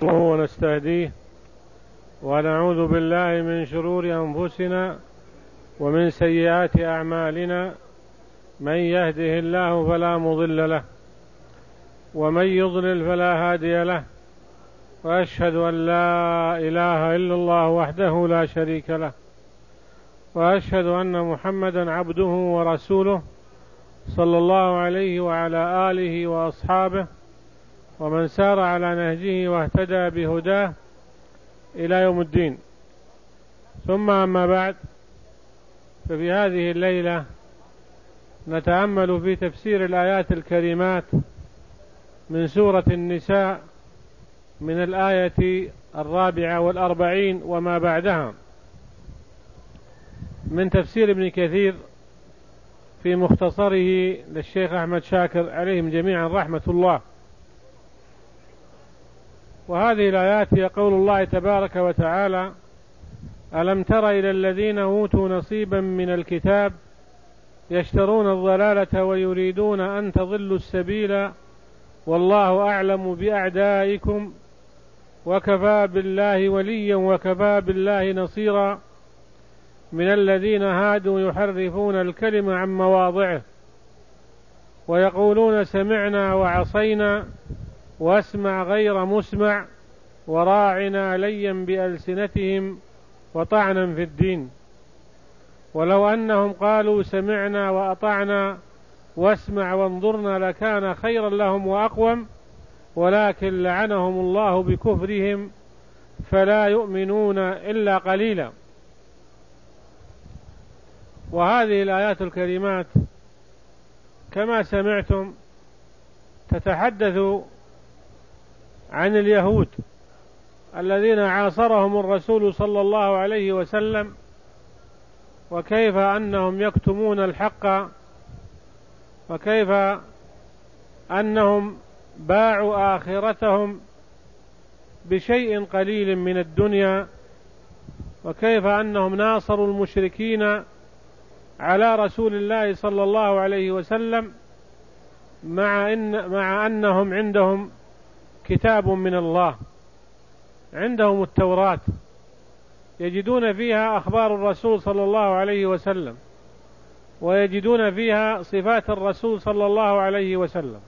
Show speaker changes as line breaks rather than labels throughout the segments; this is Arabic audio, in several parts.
ونستهديه ونعوذ بالله من شرور أنفسنا ومن سيئات أعمالنا، من يهده الله فلا مضل له ومن يضلل فلا هادي له، وأشهد أن لا إله إلا الله وحده لا شريك له، وأشهد أن محمدا عبده ورسوله صلى الله عليه وعلى آله وأصحابه ومن سار على نهجه واهتدى بهداه إلى يوم الدين. ثم أما بعد، ففي هذه الليلة نتأمل في تفسير الآيات الكريمات من سورة النساء من الآية 44 وما بعدها من تفسير ابن كثير في مختصره للشيخ أحمد شاكر عليهم جميعا رحمة الله. وهذه الآيات هي قول الله تبارك وتعالى: ألم تر إلى الذين أوتوا نصيبا من الكتاب يشترون الضلالة ويريدون أن تضلوا السبيل والله أعلم بأعدائكم وكفى بالله وليا وكفى بالله نصيرا من الذين هادوا يحرفون الكلم عن مواضعه ويقولون سمعنا وعصينا واسمع غير مسمع وراعنا ليا بألسنتهم وطعنا في الدين ولو أنهم قالوا سمعنا وأطعنا واسمع وانظرنا لكان خيرا لهم وأقوم ولكن لعنهم الله بكفرهم فلا يؤمنون إلا قليلا. وهذه الآيات الكريمات كما سمعتم تتحدث عن اليهود الذين عاصرهم الرسول صلى الله عليه وسلم، وكيف أنهم يكتمون الحق، وكيف أنهم باعوا آخرتهم بشيء قليل من الدنيا، وكيف أنهم ناصروا المشركين على رسول الله صلى الله عليه وسلم مع أنهم عندهم كتاب من الله، عندهم التوراة يجدون فيها أخبار الرسول صلى الله عليه وسلم، ويجدون فيها صفات الرسول صلى الله عليه وسلم،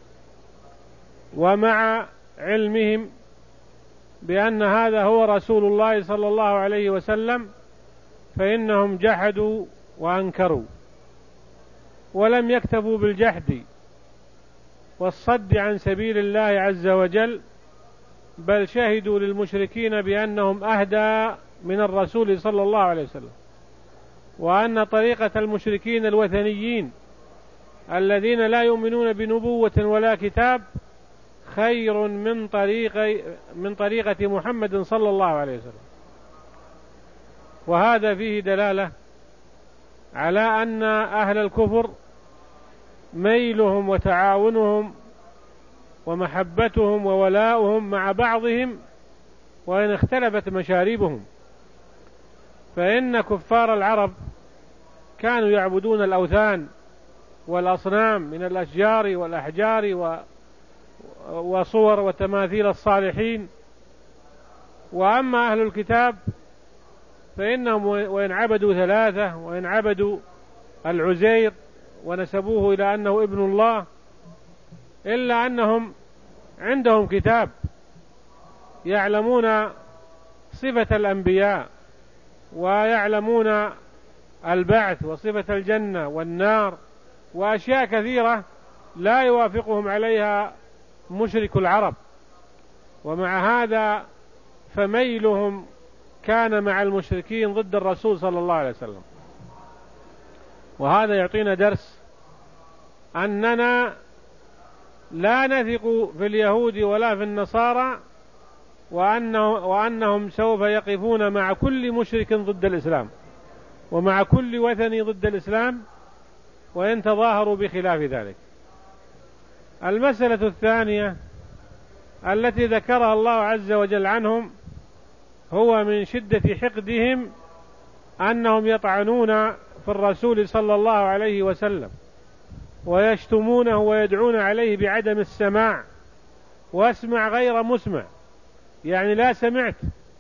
ومع علمهم بأن هذا هو رسول الله صلى الله عليه وسلم فإنهم جحدوا وأنكروا، ولم يكتفوا بالجحد والصد عن سبيل الله عز وجل، بل شهدوا للمشركين بأنهم أهدى من الرسول صلى الله عليه وسلم، وأن طريقة المشركين الوثنيين الذين لا يؤمنون بنبوة ولا كتاب خير من طريقة محمد صلى الله عليه وسلم. وهذا فيه دلالة على أن أهل الكفر ميلهم وتعاونهم ومحبتهم وولاؤهم مع بعضهم وإن اختلفت مشاربهم، فإن كفار العرب كانوا يعبدون الأوثان والأصنام من الأشجار والأحجار وصور وتماثيل الصالحين. وأما أهل الكتاب فإنهم وإن عبدوا ثلاثة، وإن عبدوا العزير ونسبوه إلى أنه ابن الله، إلا أنهم عندهم كتاب يعلمون صفة الأنبياء ويعلمون البعث وصفة الجنة والنار وأشياء كثيرة لا يوافقهم عليها مشرك العرب، ومع هذا فميلهم كان مع المشركين ضد الرسول صلى الله عليه وسلم. وهذا يعطينا درس أننا لا نثق في اليهود ولا في النصارى، وأنهم سوف يقفون مع كل مشرك ضد الإسلام ومع كل وثني ضد الإسلام وإن تظاهروا بخلاف ذلك. المسألة الثانية التي ذكرها الله عز وجل عنهم هو من شدة حقدهم أنهم يطعنون في الرسول صلى الله عليه وسلم ويشتمونه ويدعون عليه بعدم السماع واسمع غير مسمع يعني لا سمعت،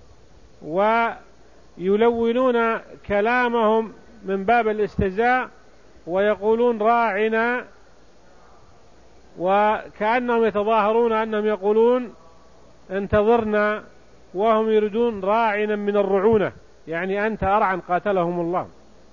ويلونون كلامهم من باب الاستهزاء ويقولون راعنا، وكأنهم يتظاهرون أنهم يقولون انتظرنا، وهم يريدون راعنا من الرعونة، يعني أنت أرعن قاتلهم الله.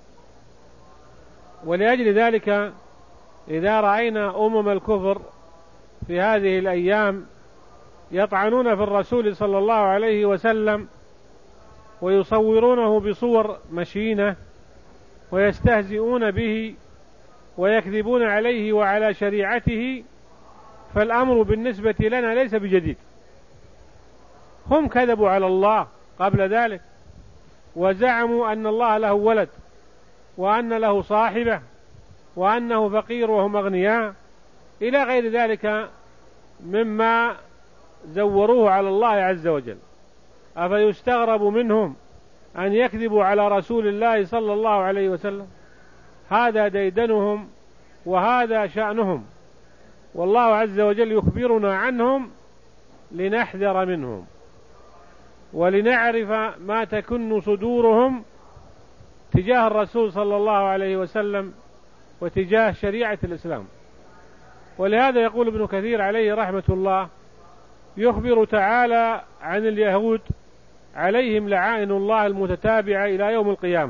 ولأجل ذلك إذا رأينا الكفر في هذه الأيام يطعنون في الرسول صلى الله عليه وسلم ويصورونه بصور مشينة ويستهزئون به ويكذبون عليه وعلى شريعته، فالأمر بالنسبة لنا ليس بجديد. هم كذبوا على الله قبل ذلك وزعموا أن الله له ولد وأن له صاحبة وأنه فقير وهم أغنياء إلى غير ذلك مما زوروه على الله عز وجل. أفيستغرب منهم أن يكذبوا على رسول الله صلى الله عليه وسلم؟ هذا ديدنهم وهذا شأنهم، والله عز وجل يخبرنا عنهم لنحذر منهم ولنعرف ما تكن صدورهم تجاه الرسول صلى الله عليه وسلم وتجاه شريعة الإسلام. ولهذا يقول ابن كثير عليه رحمة الله يخبر تعالى عن اليهود عليهم لعائن الله المتتابعة إلى يوم القيامة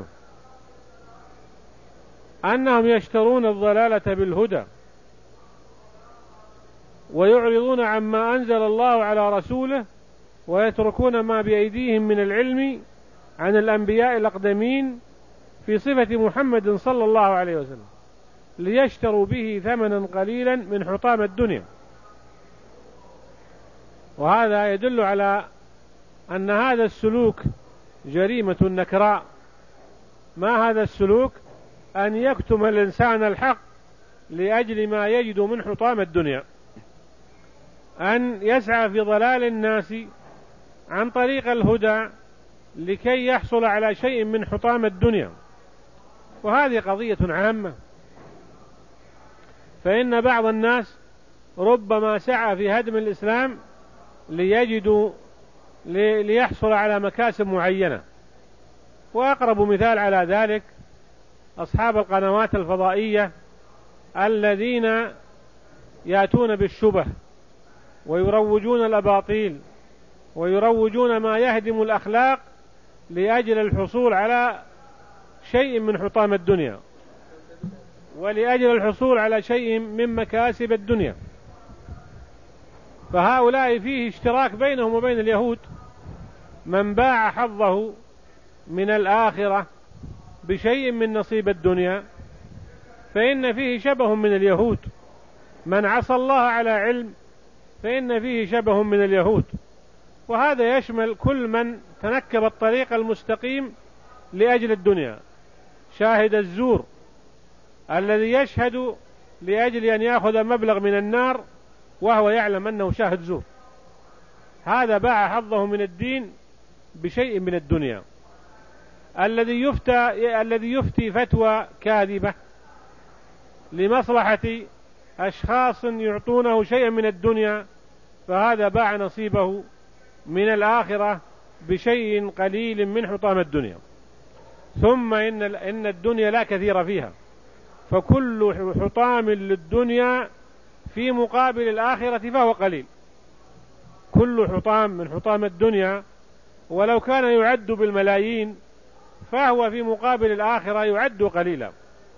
أنهم يشترون الضلالة بالهدى ويعرضون عما أنزل الله على رسوله ويتركون ما بأيديهم من العلم عن الأنبياء الأقدمين في صفة محمد صلى الله عليه وسلم ليشتروا به ثمنا قليلا من حطام الدنيا. وهذا يدل على أن هذا السلوك جريمة نكراء. ما هذا السلوك؟ أن يكتم الإنسان الحق لأجل ما يجد من حطام الدنيا، أن يسعى في ضلال الناس عن طريق الهدى لكي يحصل على شيء من حطام الدنيا. وهذه قضية عامة، فإن بعض الناس ربما سعى في هدم الإسلام ليحصل على مكاسب معينة. وأقرب مثال على ذلك أصحاب القنوات الفضائية الذين يأتون بالشبه ويروجون الأباطيل ويروجون ما يهدم الأخلاق لأجل الحصول على شيء من حطام الدنيا ولأجل الحصول على شيء من مكاسب الدنيا. فهؤلاء فيه اشتراك بينهم وبين اليهود، من باع حظه من الآخرة بشيء من نصيب الدنيا فإن فيه شبه من اليهود، من عصى الله على علم فإن فيه شبه من اليهود. وهذا يشمل كل من تنكب الطريق المستقيم لأجل الدنيا. شاهد الزور الذي يشهد لأجل أن يأخذ مبلغ من النار وهو يعلم أنه شاهد زور، هذا باع حظه من الدين بشيء من الدنيا. الذي يفتي فتوى كاذبة لمصلحة أشخاص يعطونه شيئا من الدنيا فهذا باع نصيبه من الآخرة بشيء قليل من حطام الدنيا. ثم إن الدنيا لا كثير فيها، فكل حطام للدنيا في مقابل الآخرة فهو قليل. كل حطام من حطام الدنيا ولو كان يعد بالملايين فهو في مقابل الآخرة يعد قليلا.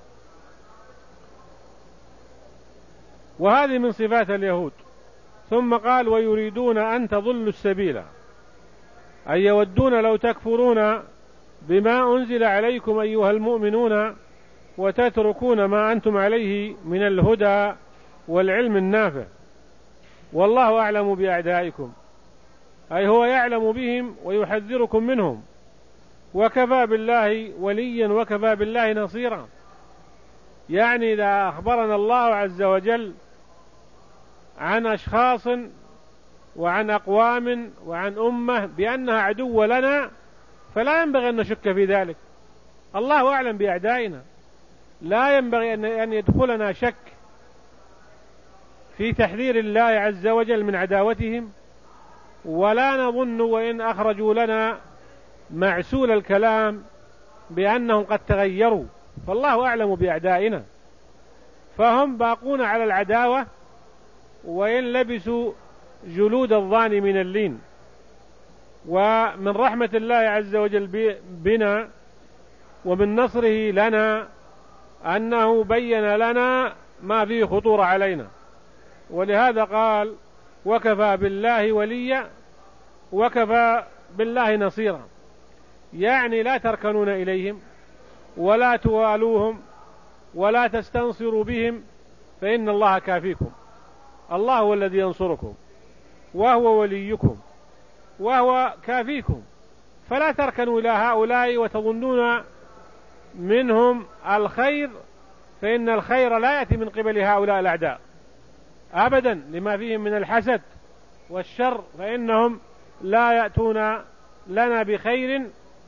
وهذه من صفات اليهود. ثم قال ويريدون أن تضلوا السبيل، أي يودون لو تكفرون بما أنزل عليكم أيها المؤمنون وتتركون ما أنتم عليه من الهدى والعلم النافع، والله أعلم بأعدائكم، أي هو يعلم بهم ويحذركم منهم، وكفى بالله وليا وكفى بالله نصيرا. يعني إذا أخبرنا الله عز وجل عن أشخاص وعن أقوام وعن أمة بأنها عدو لنا فلا ينبغي أن نشك في ذلك. الله أعلم بأعدائنا، لا ينبغي أن يدخلنا شك في تحذير الله عز وجل من عداوتهم ولا نظن وإن أخرجوا لنا معسول الكلام بأنهم قد تغيروا، فالله أعلم بأعدائنا، فهم باقون على العداوة وإن لبسوا جلود الضان من اللين. ومن رحمة الله عز وجل بنا ومن نصره لنا أنه بين لنا ما فيه خطورة علينا، ولهذا قال وكفى بالله وليا وكفى بالله نصيرا، يعني لا تركنون إليهم ولا توالوهم ولا تستنصروا بهم، فإن الله كافيكم، الله هو الذي ينصركم وهو وليكم وهو كافيكم، فلا تركنوا إلى هؤلاء وتظنون منهم الخير، فإن الخير لا يأتي من قبل هؤلاء الأعداء أبدا لما فيهم من الحسد والشر، فإنهم لا يأتون لنا بخير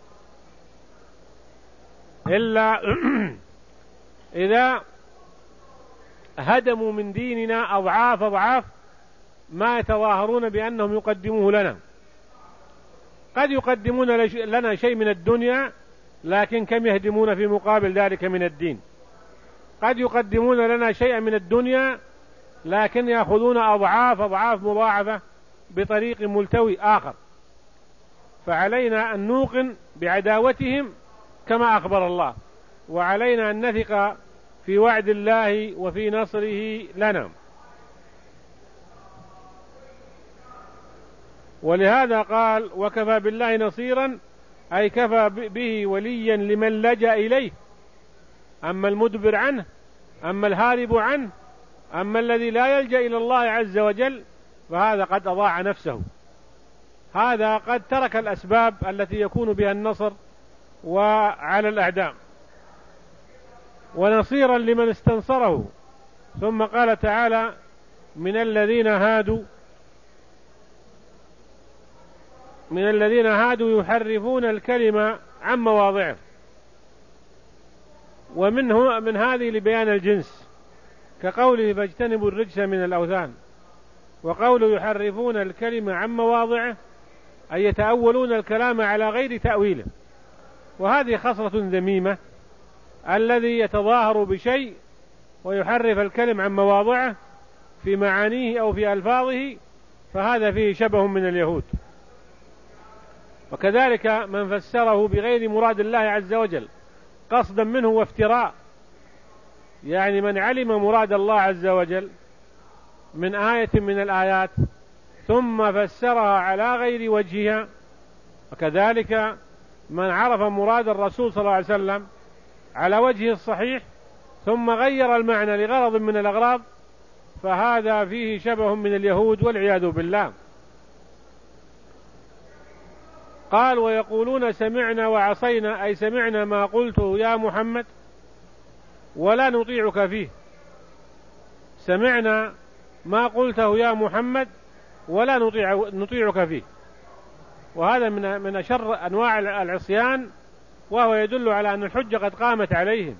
إلا إذا هدموا من ديننا أضعاف أضعاف ما يتظاهرون بأنهم يقدموه لنا. قد يقدمون لنا شيء من الدنيا، لكن كم يهدمون في مقابل ذلك من الدين. قد يقدمون لنا شيئا من الدنيا، لكن يأخذون أضعاف أضعاف مضاعفة بطريق ملتوي آخر، فعلينا أن نوقن بعداوتهم كما أخبر الله، وعلينا أن نثق في وعد الله وفي نصره لنا. ولهذا قال وكفى بالله نصيرا، أي كفى به وليا لمن لجأ إليه، أما المدبر عنه، أما الهارب عنه، أما الذي لا يلجأ إلى الله عز وجل فهذا قد أضاع نفسه، هذا قد ترك الأسباب التي يكون بها النصر وعلى الأعداء. ونصيرا لمن استنصره. ثم قال تعالى من الذين هادوا يحرفون الكلمة عن مواضعه، من هذه لبيان الجنس، كقوله فاجتنبوا الرجس من الأوثان، وقوله يحرفون الكلمة عن مواضعه أي يتأولون الكلام على غير تأويله، وهذه خصلة ذميمة، الذي يتظاهر بشيء ويحرف الكلم عن مواضعه في معانيه أو في ألفاظه، فهذا فيه شبه من اليهود. وكذلك من فسره بغير مراد الله عز وجل قصدا منه وافتراء، يعني من علم مراد الله عز وجل من آية من الآيات ثم فسرها على غير وجهها، وكذلك من عرف مراد الرسول صلى الله عليه وسلم على وجهه الصحيح ثم غير المعنى لغرض من الأغراض، فهذا فيه شبه من اليهود والعياذ بالله. قال ويقولون سمعنا وعصينا، أي سمعنا ما قلته يا محمد ولا نطيعك فيه، سمعنا ما قلته يا محمد ولا نطيعك فيه، وهذا من أشر أنواع العصيان، وهو يدل على أن الحجة قد قامت عليهم.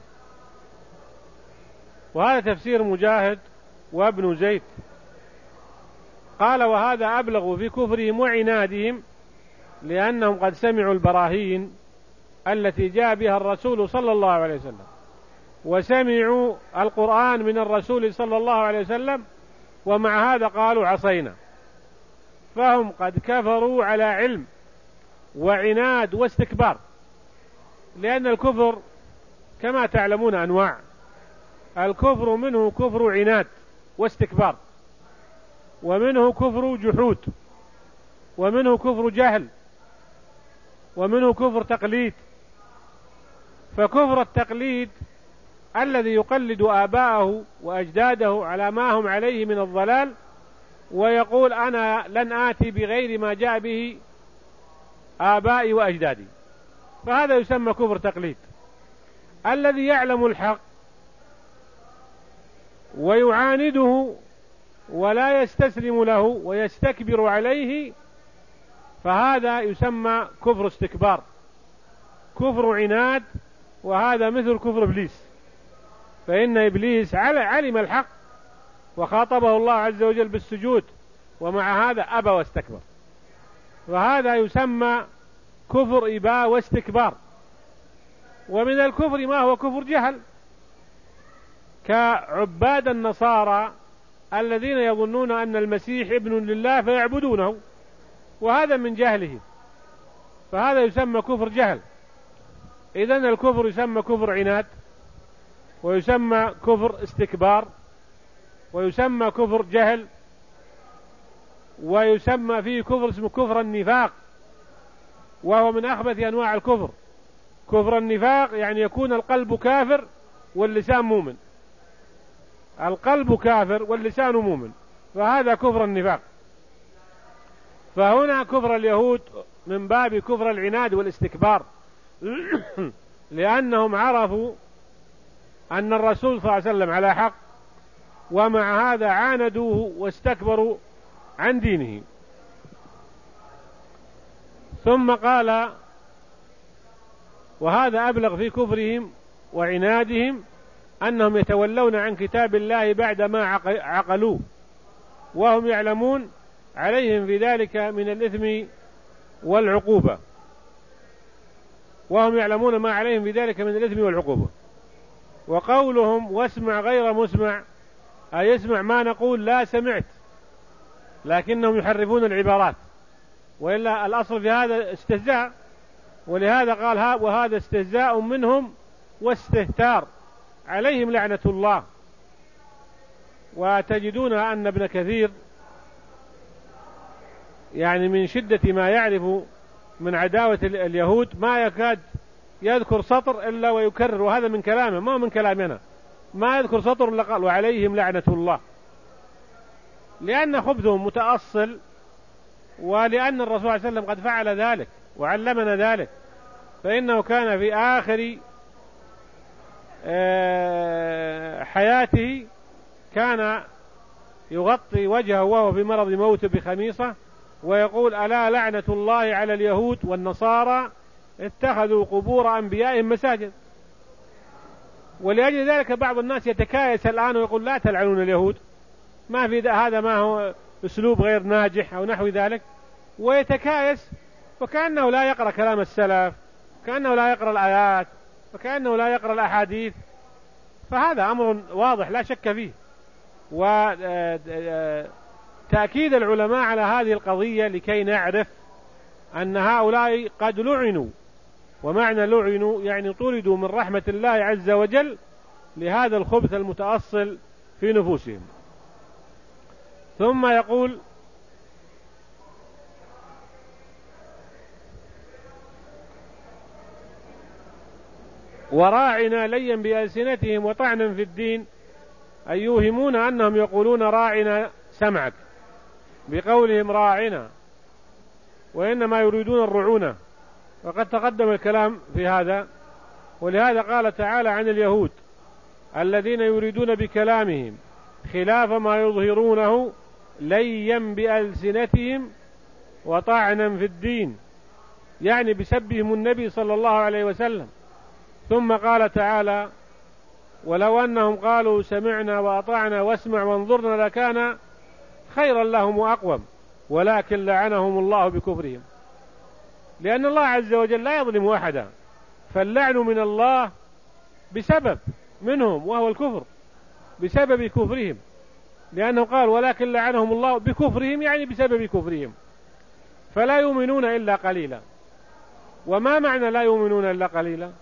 وهذا تفسير مجاهد وابن زيد. قال وهذا أبلغ في كفرهم وعنادهم، لأنهم قد سمعوا البراهين التي جاء بها الرسول صلى الله عليه وسلم، وسمعوا القرآن من الرسول صلى الله عليه وسلم، ومع هذا قالوا عصينا، فهم قد كفروا على علم وعناد واستكبار. لأن الكفر كما تعلمون أنواع، الكفر منه كفر عناد واستكبار، ومنه كفر جحود، ومنه كفر جهل، ومنه كفر تقليد. فكفر التقليد الذي يقلد آباءه وأجداده على ما هم عليه من الضلال، ويقول أنا لن آتي بغير ما جاء به آبائي وأجدادي، فهذا يسمى كفر تقليد. الذي يعلم الحق ويعانده ولا يستسلم له ويستكبر عليه، فهذا يسمى كفر استكبار، كفر عناد، وهذا مثل كفر إبليس. فإن إبليس علم الحق وخاطبه الله عز وجل بالسجود، ومع هذا أبى واستكبر، فهذا يسمى كفر إباء واستكبار. ومن الكفر ما هو كفر جهل، كعباد النصارى الذين يظنون أن المسيح ابن لله فيعبدونه، وهذا من جهله، فهذا يسمى كفر جهل. إذن الكفر يسمى كفر عناد، ويسمى كفر استكبار، ويسمى كفر جهل، ويسمى فيه كفر اسمه كفر النفاق، وهو من أخبث أنواع الكفر. كفر النفاق يعني يكون القلب كافر واللسان مؤمن، القلب كافر واللسان مؤمن، فهذا كفر النفاق. فهنا كفر اليهود من باب كفر العناد والاستكبار لأنهم عرفوا أن الرسول صلى الله عليه وسلم على حق، ومع هذا عاندوه واستكبروا عن دينه. ثم قال: وهذا أبلغ في كفرهم وعنادهم أنهم يتولون عن كتاب الله بعدما عقلوه وهم يعلمون عليهم في ذلك من الإثم والعقوبة، وهم يعلمون ما عليهم في ذلك من الإثم والعقوبة. وقولهم واسمع غير مسمع، أي يسمع ما نقول لا سمعت، لكنهم يحرفون العبارات، وإلا الأصل في هذا استهزاء، ولهذا قال وهذا استهزاء منهم واستهتار عليهم لعنة الله. وتجدون أن ابن كثير يعني من شدة ما يعرف من عداوة اليهود ما يكاد يذكر سطر إلا ويكرر، وهذا من كلامه ما من كلامنا، ما يذكر سطر إلا قال وعليهم لعنة الله، لأن خبثهم متأصل، ولأن الرسول صلى الله عليه وسلم قد فعل ذلك وعلمنا ذلك. فإنه كان في آخر حياته كان يغطي وجهه وهو في مرض موته بخميصة، ويقول: ألا لعنة الله على اليهود والنصارى اتخذوا قبور أنبيائهم مساجد. ولأجل ذلك بعض الناس يتكايس الآن ويقول: لا تلعنون اليهود، ما في هذا ما هو أسلوب غير ناجح أو نحو ذلك، ويتكايس وكأنه لا يقرأ كلام السلف، كأنه لا يقرأ الآيات، وكأنه لا يقرأ الأحاديث. فهذا أمر واضح لا شك فيه. وتأكيد العلماء على هذه القضية لكي نعرف أن هؤلاء قد لعنوا، ومعنى لعنوا يعني طردوا من رحمة الله عز وجل لهذا الخبث المتأصل في نفوسهم. ثم يقول: وراعنا ليا بألسنتهم وطعنا في الدين، أي يوهمون أنهم يقولون راعنا سمعك بقولهم راعنا، وإنما يريدون الرعونة، وقد تقدم الكلام في هذا. ولهذا قال تعالى عن اليهود الذين يريدون بكلامهم خلاف ما يظهرونه ليا بألسنتهم وطعنا في الدين، يعني بسبهم النبي صلى الله عليه وسلم. ثم قال تعالى: ولو أنهم قالوا سمعنا وأطعنا واسمع وانظرنا لكان خيرا لهم وأقوم، ولكن لعنهم الله بكفرهم. لأن الله عز وجل لا يظلم أحدا، فاللعن من الله بسبب منهم وهو الكفر، بسبب كفرهم، لأنه قال ولكن لعنهم الله بكفرهم، يعني بسبب كفرهم، فلا يؤمنون إلا قليلا. وما معنى لا يؤمنون إلا قليلا؟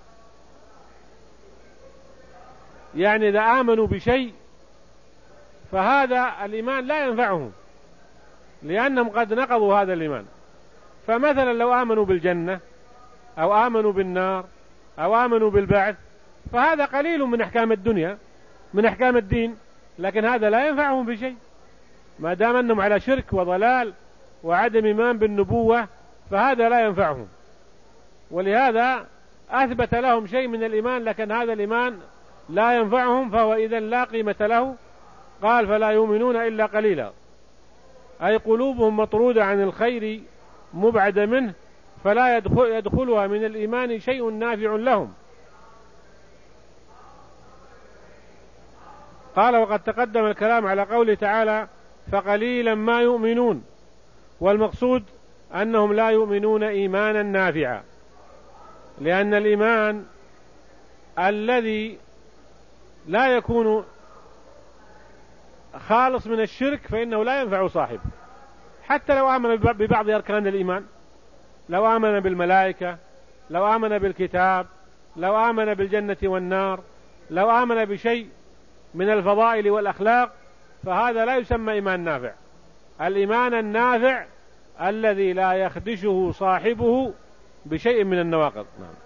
يعني إذا آمنوا بشيء فهذا الإيمان لا ينفعهم، لأنهم قد نقضوا هذا الإيمان. فمثلا لو آمنوا بالجنة أو آمنوا بالنار أو آمنوا بالبعث، فهذا قليل من أحكام الدنيا، من أحكام الدين، لكن هذا لا ينفعهم بشيء ما دام أنهم على شرك وضلال وعدم إيمان بالنبوة، فهذا لا ينفعهم. ولهذا أثبت لهم شيء من الإيمان، لكن هذا الإيمان لا ينفعهم، فهو إذن لا قيمة له. قال: فلا يؤمنون إلا قليلا، أي قلوبهم مطرودة عن الخير مبعدة منه، فلا يدخلها من الإيمان شيء نافع لهم. قال: وقد تقدم الكلام على قوله تعالى: فقليلا ما يؤمنون. والمقصود أنهم لا يؤمنون إيمانا نافعا، لأن الإيمان الذي لا يكون خالص من الشرك فإنه لا ينفع صاحبه، حتى لو آمن ببعض أركان الإيمان، لو آمن بالملائكة، لو آمن بالكتاب، لو آمن بالجنة والنار، لو آمن بشيء من الفضائل والأخلاق، فهذا لا يسمى إيمان نافع. الإيمان النافع الذي لا يخدشه صاحبه بشيء من النواقض.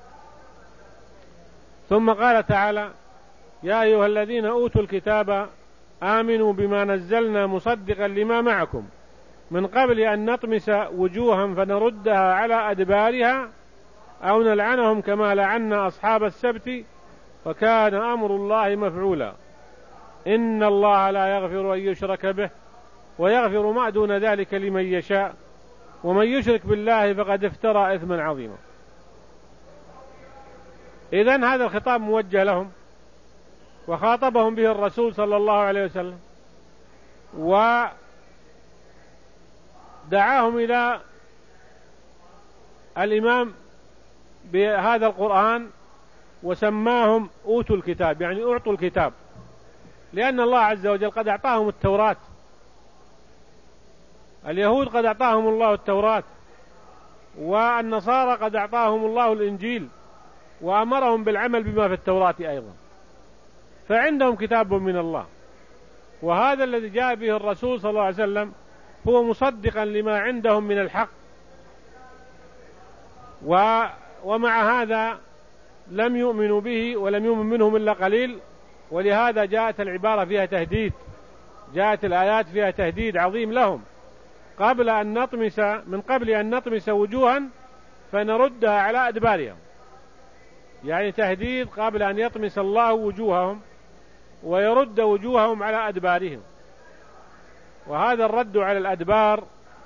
ثم قال تعالى: يا أيها الذين أوتوا الكتاب آمنوا بما نزلنا مصدقا لما معكم من قبل أن نطمس وجوها فنردها على أدبارها أو نلعنهم كما لعنا أصحاب السبت وكان أمر الله مفعولا إن الله لا يغفر أن يشرك به ويغفر ما دون ذلك لمن يشاء ومن يشرك بالله فقد افترى إثما عظيما. إذن هذا الخطاب موجه لهم، وخاطبهم به الرسول صلى الله عليه وسلم، ودعاهم إلى الإمام بهذا القرآن وسماهم أوتوا الكتاب، يعني أعطوا الكتاب، لأن الله عز وجل قد أعطاهم التوراة. اليهود قد أعطاهم الله التوراة، والنصارى قد أعطاهم الله الإنجيل وأمرهم بالعمل بما في التوراة أيضا، فعندهم كتاب من الله. وهذا الذي جاء به الرسول صلى الله عليه وسلم هو مصدقا لما عندهم من الحق، ومع هذا لم يؤمنوا به ولم يؤمن منهم إلا قليل، ولهذا جاءت العبارة فيها تهديد، جاءت الآيات فيها تهديد عظيم لهم من قبل أن نطمس وجوها فنردها على أدبارهم، يعني تهديد قبل أن يطمس الله وجوههم ويرد وجوههم على أدبارهم. وهذا الرد على الأدبار،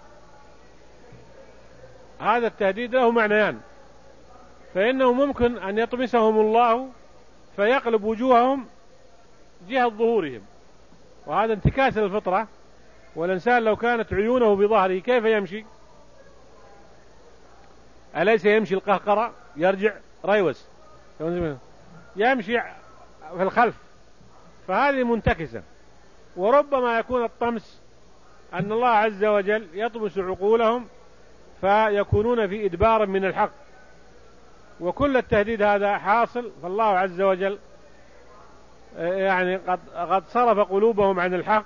هذا التهديد له معنيان، فإنه ممكن أن يطمسهم الله فيقلب وجوههم جهة ظهورهم، وهذا انتكاس للفطرة، والإنسان لو كانت عيونه بظهره كيف يمشي؟ أليس يمشي القهقرة؟ يرجع ريوس، يمشي في الخلف، فهذه منتكسة. وربما يكون الطمس أن الله عز وجل يطمس عقولهم فيكونون في إدبار من الحق، وكل التهديد هذا حاصل، فالله عز وجل يعني قد صرف قلوبهم عن الحق،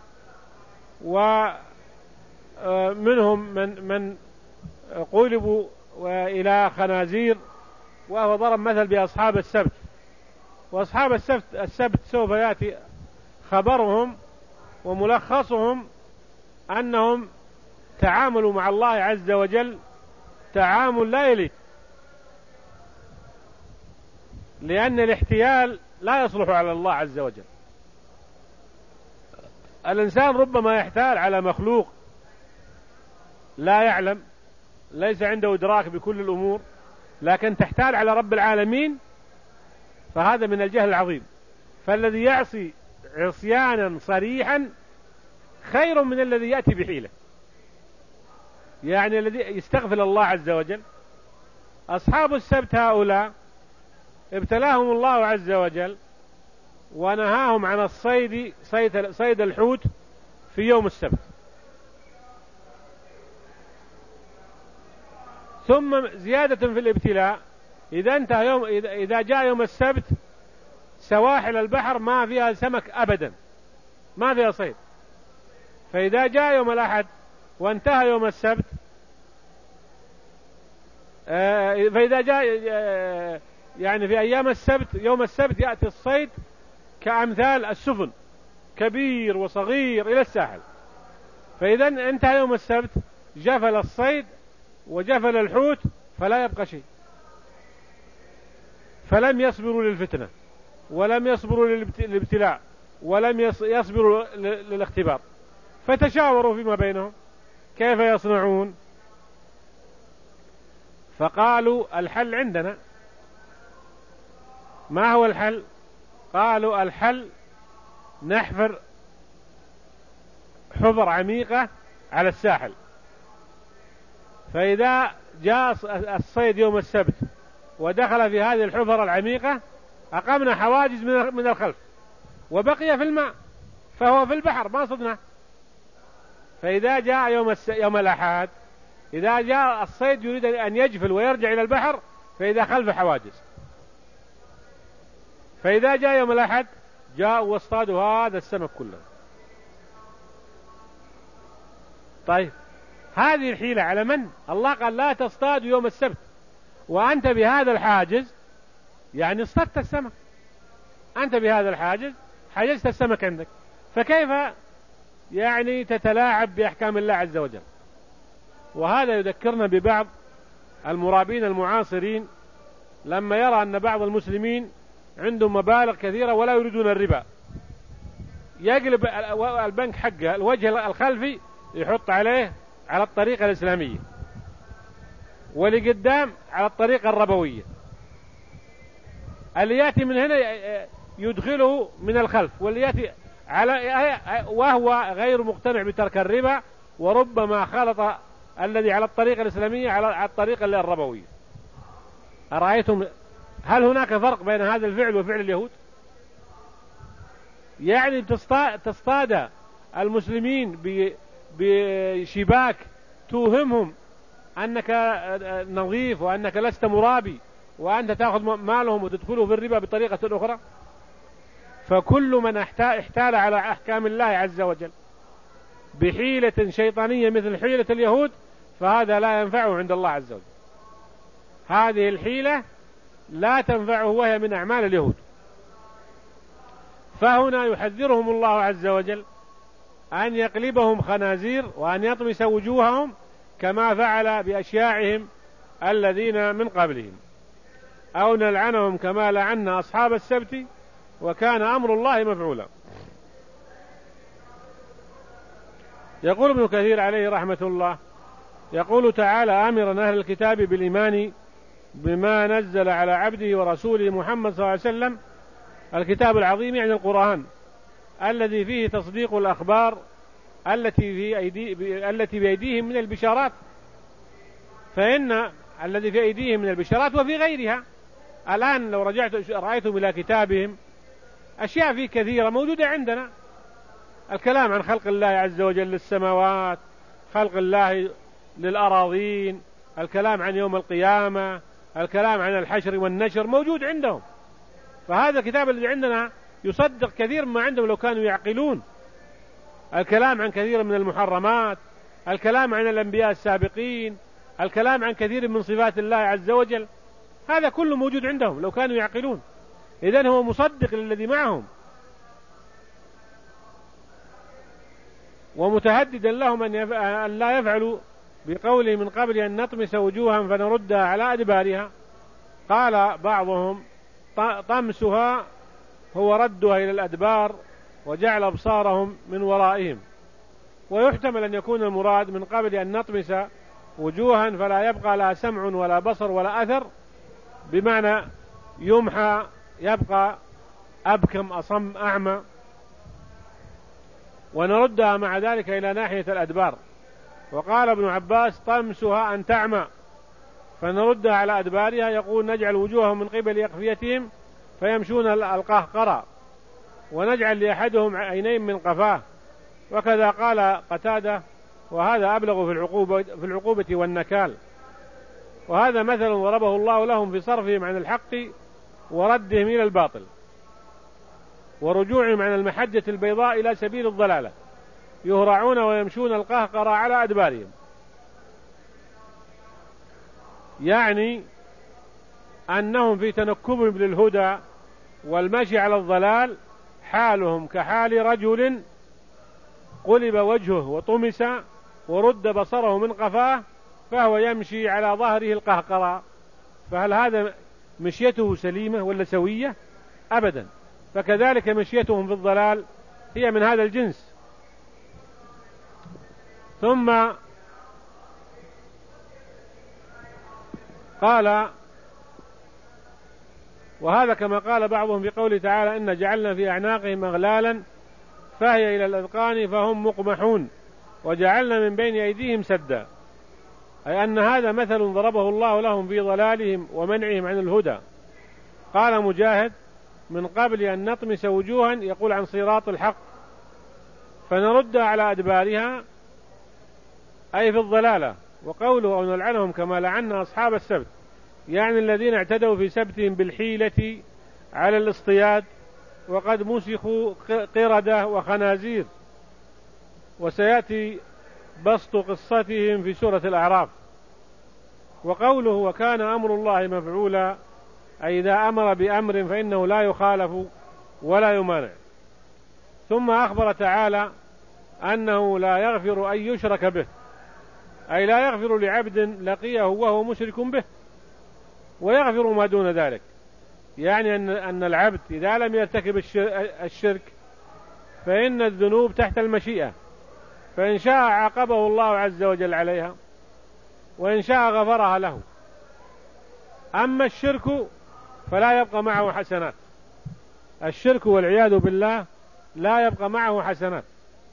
ومنهم من قلبوا إلى خنازير، وهو ضرب مثل بأصحاب السبت. وأصحاب السبت سوف يأتي خبرهم وملخصهم أنهم تعاملوا مع الله عز وجل تعامل لا يليق، لأن الاحتيال لا يصلح على الله عز وجل. الإنسان ربما يحتال على مخلوق لا يعلم، ليس عنده إدراك بكل الأمور، لكن تحتال على رب العالمين، فهذا من الجهل العظيم. فالذي يعصي عصيانا صريحا خير من الذي يأتي بحيلة، يعني الذي يستغفل الله عز وجل. أصحاب السبت هؤلاء ابتلاهم الله عز وجل ونهاهم عن صيد الحوت في يوم السبت، ثم زيادة في الابتلاء إذا جاء يوم السبت سواحل البحر ما فيها سمك أبدا، ما فيها صيد. فإذا جاء يوم الأحد وانتهى يوم السبت، فإذا جاء يعني في أيام السبت، يوم السبت يأتي الصيد كأمثال السفن، كبير وصغير إلى الساحل. فإذا انتهى يوم السبت جفل الصيد وجفل الحوت فلا يبقى شيء، فلم يصبروا للفتنة ولم يصبروا للابتلاء ولم يصبروا للاختبار، فتشاوروا فيما بينهم كيف يصنعون، فقالوا الحل عندنا. ما هو الحل؟ قالوا الحل نحفر حفر عميقة على الساحل، فإذا جاء الصيد يوم السبت ودخل في هذه الحفر العميقة أقمنا حواجز من الخلف، وبقي في الماء فهو في البحر ما صدنا. فإذا جاء يوم الأحد إذا جاء الصيد يريد أن يجفل ويرجع إلى البحر فإذا خلف حواجز، فإذا جاء يوم الأحد جاء واصطادوا هذا السمك كله. طيب هذه الحيلة على من؟ الله قال لا تصطادوا يوم السبت، وأنت بهذا الحاجز يعني اصطدت السمك، أنت بهذا الحاجز حجزت السمك عندك، فكيف يعني تتلاعب بأحكام الله عز وجل؟ وهذا يذكرنا ببعض المرابين المعاصرين لما يرى أن بعض المسلمين عندهم مبالغ كثيرة ولا يريدون الربا، يقلب البنك حقه الوجه الخلفي يحط عليه على الطريقة الإسلامية، ولقدام على الطريقة الربوية، اللي يأتي من هنا يدخله من الخلف، واللي يأتي وهو غير مقتنع بترك الربا، وربما خلط الذي على الطريقة الإسلامية على الطريقة الربوية. أرأيتم هل هناك فرق بين هذا الفعل وفعل اليهود؟ يعني تصطاد المسلمين بشباك توهمهم أنك نظيف وأنك لست مرابي، وأنت تأخذ مالهم وتدخله في الربا بطريقة أخرى. فكل من احتال على أحكام الله عز وجل بحيلة شيطانية مثل حيلة اليهود فهذا لا ينفعه عند الله عز وجل. هذه الحيلة لا تنفعه وهي من أعمال اليهود. فهنا يحذرهم الله عز وجل أن يقلبهم خنازير وأن يطمس وجوههم كما فعل بأشياعهم الذين من قبلهم، أو نلعنهم كما لعنا أصحاب السبت وكان أمر الله مفعولا. يقول ابن كثير عليه رحمة الله، يقول تعالى آمرا أهل الكتاب بالإيمان بما نزل على عبده ورسوله محمد صلى الله عليه وسلم، الكتاب العظيم يعني القرآن الذي فيه تصديق الأخبار التي بأيديهم من البشارات، فإن الذي في أيديهم من البشارات وفي غيرها. الآن لو رأيتم إلى كتابهم أشياء فيه كثيرة موجودة عندنا، الكلام عن خلق الله عز وجل للسماوات، خلق الله للأراضين، الكلام عن يوم القيامة، الكلام عن الحشر والنشر موجود عندهم. فهذا الكتاب الذي عندنا يصدق كثير ما عندهم لو كانوا يعقلون. الكلام عن كثير من المحرمات، الكلام عن الأنبياء السابقين، الكلام عن كثير من صفات الله عز وجل، هذا كله موجود عندهم لو كانوا يعقلون. إذن هو مصدق للذي معهم ومتهددا لهم أن لا يفعلوا بقوله من قبل أن نطمس وجوها فنردها على أدبارها. قال بعضهم طمسها هو ردها إلى الأدبار وجعل أبصارهم من ورائهم، ويحتمل أن يكون المراد من قبل أن نطمس وجوها فلا يبقى لا سمع ولا بصر ولا أثر، بمعنى يمحى يبقى أبكم أصم أعمى، ونردها مع ذلك إلى ناحية الأدبار. وقال ابن عباس طمسها أن تعمى فنردها على أدبارها، يقول نجعل وجوههم من قبل أقفيتهم فيمشون القهقرة، ونجعل لأحدهم عينين من قفاه. وكذا قال قتادة، وهذا أبلغ في العقوبة والنكال. وهذا مثل ضربه الله لهم في صرفهم عن الحق وردهم إلى الباطل ورجوعهم عن المحجة البيضاء إلى سبيل الضلالة، يهرعون ويمشون القهقرة على أدبارهم، يعني أنهم في تنكبهم للهدى والمشي على الضلال حالهم كحال رجل قلب وجهه وطمس ورد بصره من قفاه فهو يمشي على ظهره القهقرة. فهل هذا مشيته سليمة ولا سوية؟ أبدا. فكذلك مشيتهم في الضلال هي من هذا الجنس. ثم قال وهذا كما قال بعضهم في قوله تعالى إن جعلنا في أعناقهم أغلالا فهي إلى الأذقان فهم مقمحون وجعلنا من بين أيديهم سدا. أي أن هذا مثل ضربه الله لهم في ضلالهم ومنعهم عن الهدى. قال مجاهد: من قبل أن نطمس وجوها، يقول عن صراط الحق، فنردها على أدبارها، أي في الضلالة. وقوله: أو نلعنهم كما لعنا أصحاب السبت، يعني الذين اعتدوا في سبتهم بالحيلة على الاصطياد، وقد مسخوا قردة وخنازير، وسيأتي بسط قصتهم في سورة الأعراف. وقوله: وكان أمر الله مفعولا، أي إذا أمر بأمر فإنه لا يخالف ولا يمانع. ثم أخبر تعالى أنه لا يغفر أن يشرك به، أي لا يغفر لعبد لقيه وهو مشرك به، ويغفر ما دون ذلك. يعني أن العبد إذا لم يرتكب الشرك فإن الذنوب تحت المشيئة، فإن شاء عاقبه الله عز وجل عليها، وإن شاء غفرها له. أما الشرك فلا يبقى معه حسنات، الشرك والعياذ بالله لا يبقى معه حسنات.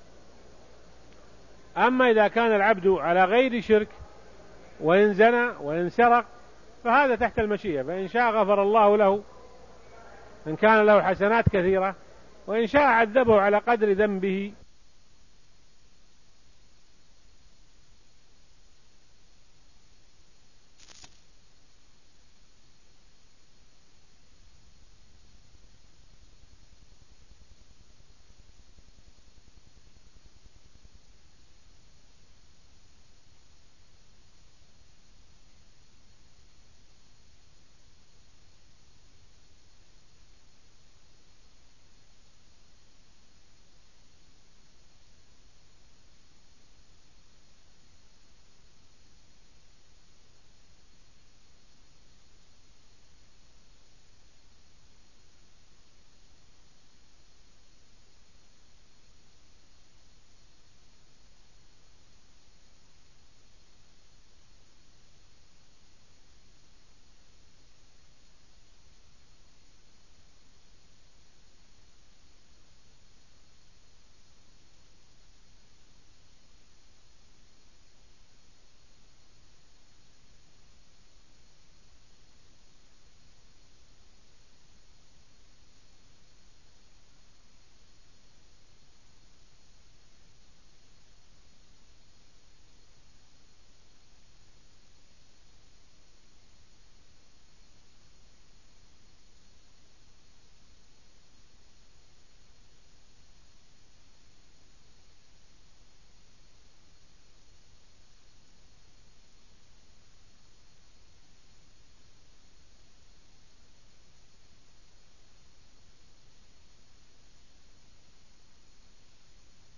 أما إذا كان العبد على غير شرك، وإن زنى وإن سرق، فهذا تحت المشيئة، فإن شاء غفر الله له إن كان له حسنات كثيرة، وإن شاء عذبه على قدر ذنبه